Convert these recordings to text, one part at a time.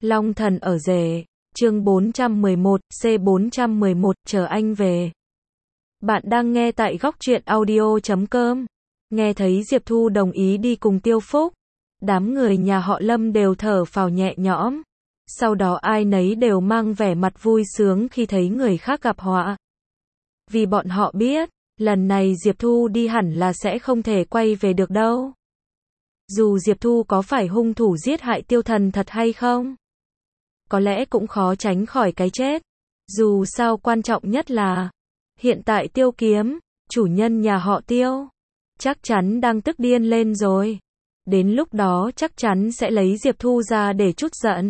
Long thần ở rể, chương 411, C411, chờ anh về. Bạn đang nghe tại góc truyện audio.com. Nghe thấy Diệp Thu đồng ý đi cùng Tiêu Phúc, đám người nhà họ Lâm đều thở phào nhẹ nhõm. Sau đó ai nấy đều mang vẻ mặt vui sướng khi thấy người khác gặp họa. Vì bọn họ biết, lần này Diệp Thu đi hẳn là sẽ không thể quay về được đâu. Dù Diệp Thu có phải hung thủ giết hại Tiêu Thần thật hay không, có lẽ cũng khó tránh khỏi cái chết. Dù sao quan trọng nhất là, hiện tại Tiêu Kiếm, chủ nhân nhà họ Tiêu, chắc chắn đang tức điên lên rồi. Đến lúc đó chắc chắn sẽ lấy Diệp Thu ra để trút giận.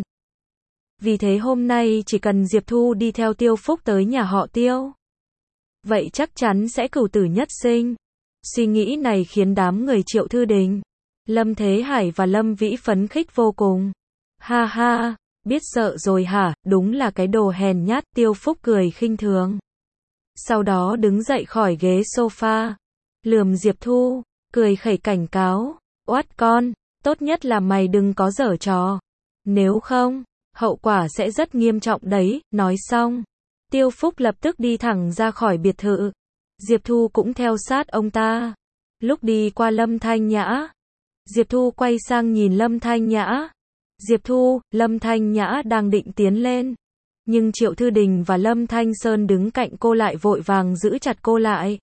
Vì thế hôm nay chỉ cần Diệp Thu đi theo Tiêu Phúc tới nhà họ Tiêu, vậy chắc chắn sẽ cửu tử nhất sinh. Suy nghĩ này khiến đám người Triệu Thư Đình, Lâm Thế Hải và Lâm Vĩ phấn khích vô cùng. Ha ha, biết sợ rồi hả, đúng là cái đồ hèn nhát, Tiêu Phúc cười khinh thường. Sau đó đứng dậy khỏi ghế sofa, lườm Diệp Thu, cười khẩy cảnh cáo, oát con, tốt nhất là mày đừng có giở trò. Nếu không, hậu quả sẽ rất nghiêm trọng đấy. Nói xong, Tiêu Phúc lập tức đi thẳng ra khỏi biệt thự. Diệp Thu cũng theo sát ông ta. Lúc đi qua Lâm Thanh Nhã, Diệp Thu quay sang nhìn Lâm Thanh Nhã. Diệp Thu, Lâm Thanh Nhã đang định tiến lên, nhưng Triệu Thư Đình và Lâm Thanh Sơn đứng cạnh cô lại vội vàng giữ chặt cô lại.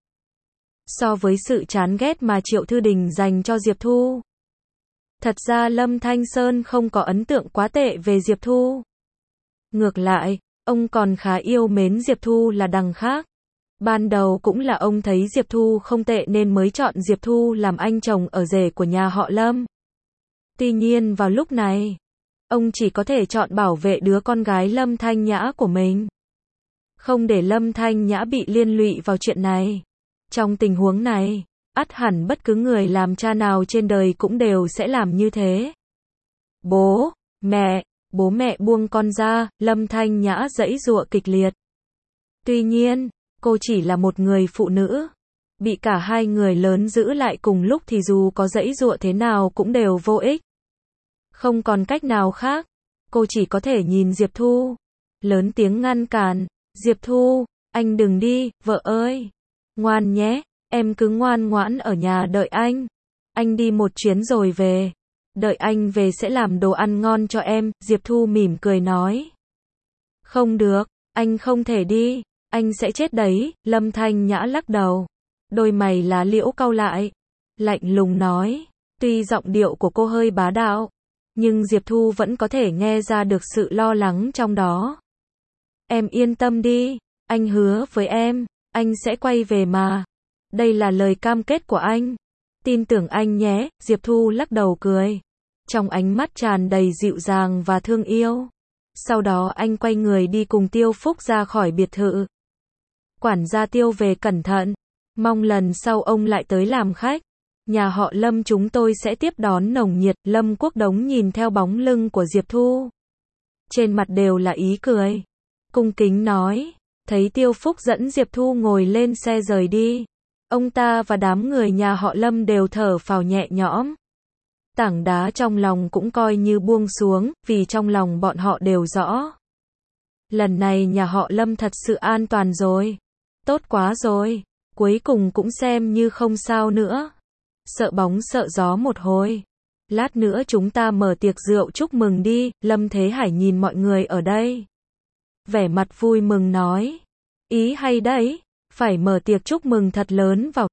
So với sự chán ghét mà Triệu Thư Đình dành cho Diệp Thu, thật ra Lâm Thanh Sơn không có ấn tượng quá tệ về Diệp Thu. Ngược lại, ông còn khá yêu mến Diệp Thu là đằng khác. Ban đầu cũng là ông thấy Diệp Thu không tệ nên mới chọn Diệp Thu làm anh chồng ở rể của nhà họ Lâm. Tuy nhiên vào lúc này, ông chỉ có thể chọn bảo vệ đứa con gái Lâm Thanh Nhã của mình, không để Lâm Thanh Nhã bị liên lụy vào chuyện này. Trong tình huống này, ắt hẳn bất cứ người làm cha nào trên đời cũng đều sẽ làm như thế. Bố mẹ buông con ra, Lâm Thanh Nhã giãy giụa kịch liệt. Tuy nhiên, cô chỉ là một người phụ nữ, bị cả hai người lớn giữ lại cùng lúc thì dù có giãy giụa thế nào cũng đều vô ích. Không còn cách nào khác, cô chỉ có thể nhìn Diệp Thu, lớn tiếng ngăn cản, Diệp Thu, anh đừng đi, vợ ơi, ngoan nhé, em cứ ngoan ngoãn ở nhà đợi anh đi một chuyến rồi về, đợi anh về sẽ làm đồ ăn ngon cho em. Diệp Thu mỉm cười nói, không được, anh không thể đi, anh sẽ chết đấy. Lâm Thanh Nhã lắc đầu, đôi mày lá liễu cau lại, lạnh lùng nói, tuy giọng điệu của cô hơi bá đạo, nhưng Diệp Thu vẫn có thể nghe ra được sự lo lắng trong đó. Em yên tâm đi, anh hứa với em, anh sẽ quay về mà. Đây là lời cam kết của anh. Tin tưởng anh nhé. Diệp Thu lắc đầu cười, trong ánh mắt tràn đầy dịu dàng và thương yêu. Sau đó anh quay người đi cùng Tiêu Phúc ra khỏi biệt thự. Quản gia Tiêu về cẩn thận, mong lần sau ông lại tới làm khách. Nhà họ Lâm chúng tôi sẽ tiếp đón nồng nhiệt. Lâm Quốc Đống nhìn theo bóng lưng của Diệp Thu, trên mặt đều là ý cười, cung kính nói. Thấy Tiêu Phúc dẫn Diệp Thu ngồi lên xe rời đi, ông ta và đám người nhà họ Lâm đều thở phào nhẹ nhõm. Tảng đá trong lòng cũng coi như buông xuống, vì trong lòng bọn họ đều rõ, lần này nhà họ Lâm thật sự an toàn rồi. Tốt quá rồi, cuối cùng cũng xem như không sao nữa. Sợ bóng sợ gió một hồi, lát nữa chúng ta mở tiệc rượu chúc mừng đi. Lâm Thế Hải nhìn mọi người ở đây, vẻ mặt vui mừng nói, ý hay đấy, phải mở tiệc chúc mừng thật lớn vào.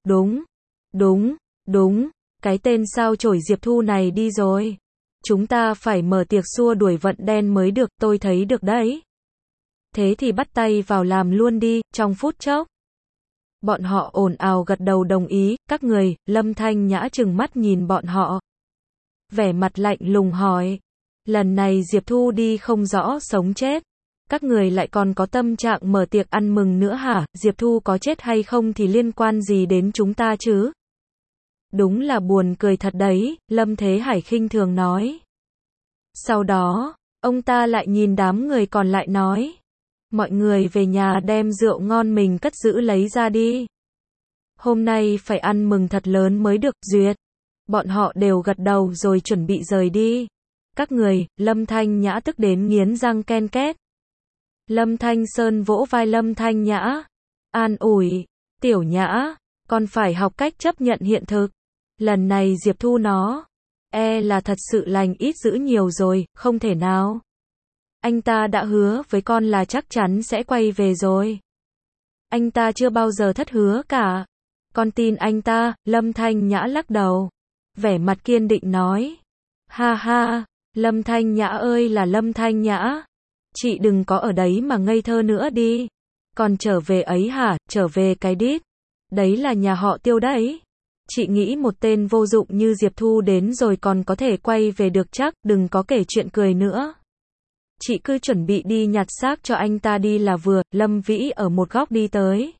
Đúng, cái tên sao chổi Diệp Thu này đi rồi, chúng ta phải mở tiệc xua đuổi vận đen mới được, tôi thấy được đấy. Thế thì bắt tay vào làm luôn đi. Trong phút chốc, bọn họ ồn ào gật đầu đồng ý. Các người, Lâm Thanh Nhã trừng mắt nhìn bọn họ, vẻ mặt lạnh lùng hỏi, lần này Diệp Thu đi không rõ sống chết, các người lại còn có tâm trạng mở tiệc ăn mừng nữa hả? Diệp Thu có chết hay không thì liên quan gì đến chúng ta chứ? Đúng là buồn cười thật đấy, Lâm Thế Hải khinh thường nói. Sau đó, ông ta lại nhìn đám người còn lại nói, mọi người về nhà đem rượu ngon mình cất giữ lấy ra đi. Hôm nay phải ăn mừng thật lớn mới được. Duyệt. Bọn họ đều gật đầu rồi chuẩn bị rời đi. Các người, Lâm Thanh Nhã tức đến nghiến răng ken két. Lâm Thanh Sơn vỗ vai Lâm Thanh Nhã. An ủi, Tiểu Nhã, con phải học cách chấp nhận hiện thực. Lần này Diệp Thu nó, là thật sự lành ít dữ nhiều rồi, không thể nào. Anh ta đã hứa với con là chắc chắn sẽ quay về rồi. Anh ta chưa bao giờ thất hứa cả. Con tin anh ta, Lâm Thanh Nhã lắc đầu. Vẻ mặt kiên định nói. Ha ha, Lâm Thanh Nhã ơi là Lâm Thanh Nhã. Chị đừng có ở đấy mà ngây thơ nữa đi. Còn trở về ấy hả, trở về cái đít. Đấy là nhà họ Tiêu đấy. Chị nghĩ một tên vô dụng như Diệp Thu đến rồi còn có thể quay về được chắc, đừng có kể chuyện cười nữa. Chị cứ chuẩn bị đi nhặt xác cho anh ta đi là vừa. Lâm Vĩ ở một góc đi tới.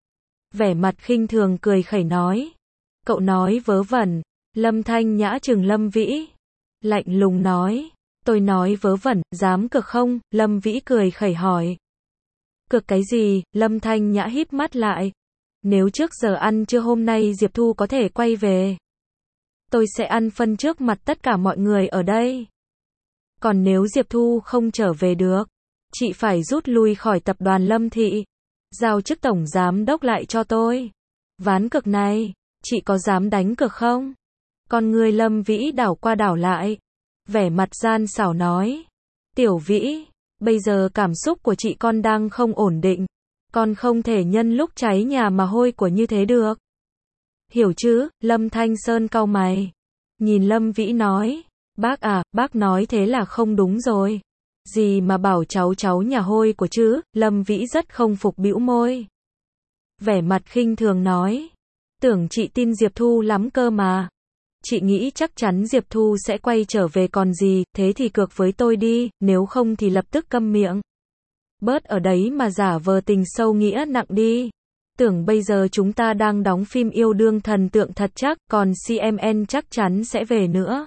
Vẻ mặt khinh thường cười khẩy nói. Cậu nói vớ vẩn. Lâm Thanh Nhã trừng Lâm Vĩ. Lạnh lùng nói. Tôi nói vớ vẩn, dám cược không? Lâm Vĩ cười khẩy hỏi. Cược cái gì? Lâm Thanh Nhã híp mắt lại. Nếu trước giờ ăn trưa hôm nay Diệp Thu có thể quay về, tôi sẽ ăn phân trước mặt tất cả mọi người ở đây. Còn nếu Diệp Thu không trở về được, chị phải rút lui khỏi tập đoàn Lâm Thị. Giao chức tổng giám đốc lại cho tôi. Ván cược này, chị có dám đánh cược không? Con người Lâm Vĩ đảo qua đảo lại. Vẻ mặt gian xảo nói. Tiểu Vĩ, bây giờ cảm xúc của chị con đang không ổn định. Con không thể nhân lúc cháy nhà mà hôi của như thế được. Hiểu chứ? Lâm Thanh Sơn cau mày. Nhìn Lâm Vĩ nói. Bác à, bác nói thế là không đúng rồi. Gì mà bảo cháu nhà hôi của chứ? Lâm Vĩ rất không phục bĩu môi. Vẻ mặt khinh thường nói. Tưởng chị tin Diệp Thu lắm cơ mà. Chị nghĩ chắc chắn Diệp Thu sẽ quay trở về còn gì, thế thì cược với tôi đi, nếu không thì lập tức câm miệng. Bớt ở đấy mà giả vờ tình sâu nghĩa nặng đi. Tưởng bây giờ chúng ta đang đóng phim yêu đương thần tượng thật chắc, còn CMN chắc chắn sẽ về nữa.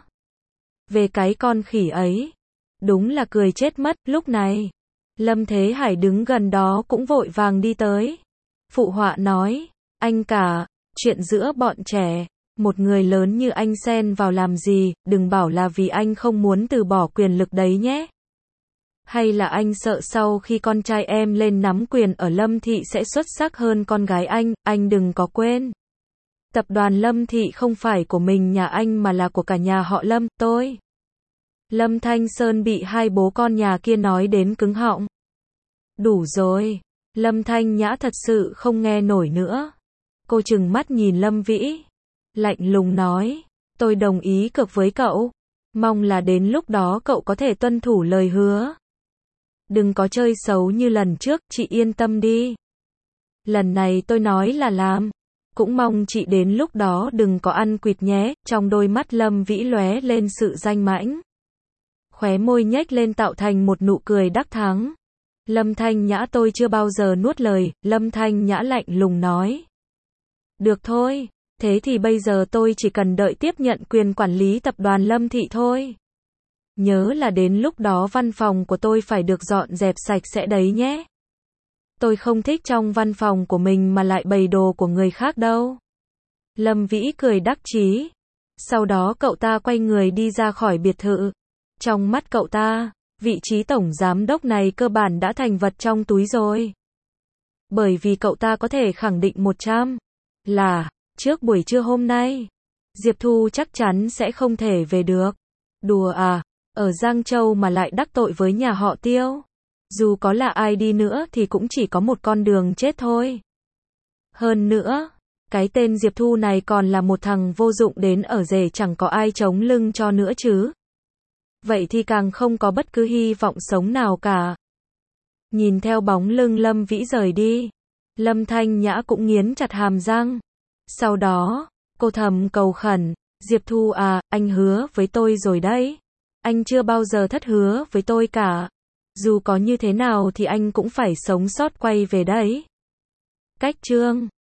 Về cái con khỉ ấy. Đúng là cười chết mất, lúc này. Lâm Thế Hải đứng gần đó cũng vội vàng đi tới. Phụ họa nói, anh cả, chuyện giữa bọn trẻ, một người lớn như anh xen vào làm gì, đừng bảo là vì anh không muốn từ bỏ quyền lực đấy nhé. Hay là anh sợ sau khi con trai em lên nắm quyền ở Lâm Thị sẽ xuất sắc hơn con gái anh đừng có quên. Tập đoàn Lâm Thị không phải của mình nhà anh mà là của cả nhà họ Lâm, tôi. Lâm Thanh Sơn bị hai bố con nhà kia nói đến cứng họng. Đủ rồi. Lâm Thanh Nhã thật sự không nghe nổi nữa. Cô trừng mắt nhìn Lâm Vĩ. Lạnh lùng nói. Tôi đồng ý cược với cậu. Mong là đến lúc đó cậu có thể tuân thủ lời hứa. Đừng có chơi xấu như lần trước, chị yên tâm đi. Lần này tôi nói là làm. Cũng mong chị đến lúc đó đừng có ăn quỵt nhé. Trong đôi mắt Lâm Vĩ lóe lên sự danh mãnh. Khóe môi nhếch lên tạo thành một nụ cười đắc thắng. Lâm Thanh Nhã tôi chưa bao giờ nuốt lời. Lâm Thanh Nhã lạnh lùng nói. Được thôi. Thế thì bây giờ tôi chỉ cần đợi tiếp nhận quyền quản lý tập đoàn Lâm Thị thôi. Nhớ là đến lúc đó văn phòng của tôi phải được dọn dẹp sạch sẽ đấy nhé. Tôi không thích trong văn phòng của mình mà lại bày đồ của người khác đâu. Lâm Vĩ cười đắc chí. Sau đó cậu ta quay người đi ra khỏi biệt thự. Trong mắt cậu ta, vị trí tổng giám đốc này cơ bản đã thành vật trong túi rồi. Bởi vì cậu ta có thể khẳng định 100 là, trước buổi trưa hôm nay, Diệp Thu chắc chắn sẽ không thể về được. Đùa à, ở Giang Châu mà lại đắc tội với nhà họ Tiêu. Dù có là ai đi nữa thì cũng chỉ có một con đường chết thôi. Hơn nữa, cái tên Diệp Thu này còn là một thằng vô dụng đến ở rể chẳng có ai chống lưng cho nữa chứ. Vậy thì càng không có bất cứ hy vọng sống nào cả. Nhìn theo bóng lưng Lâm Vĩ rời đi, Lâm Thanh Nhã cũng nghiến chặt hàm răng. Sau đó, cô thầm cầu khẩn, Diệp Thu à, anh hứa với tôi rồi đấy. Anh chưa bao giờ thất hứa với tôi cả. Dù có như thế nào thì anh cũng phải sống sót quay về đấy. Cách chương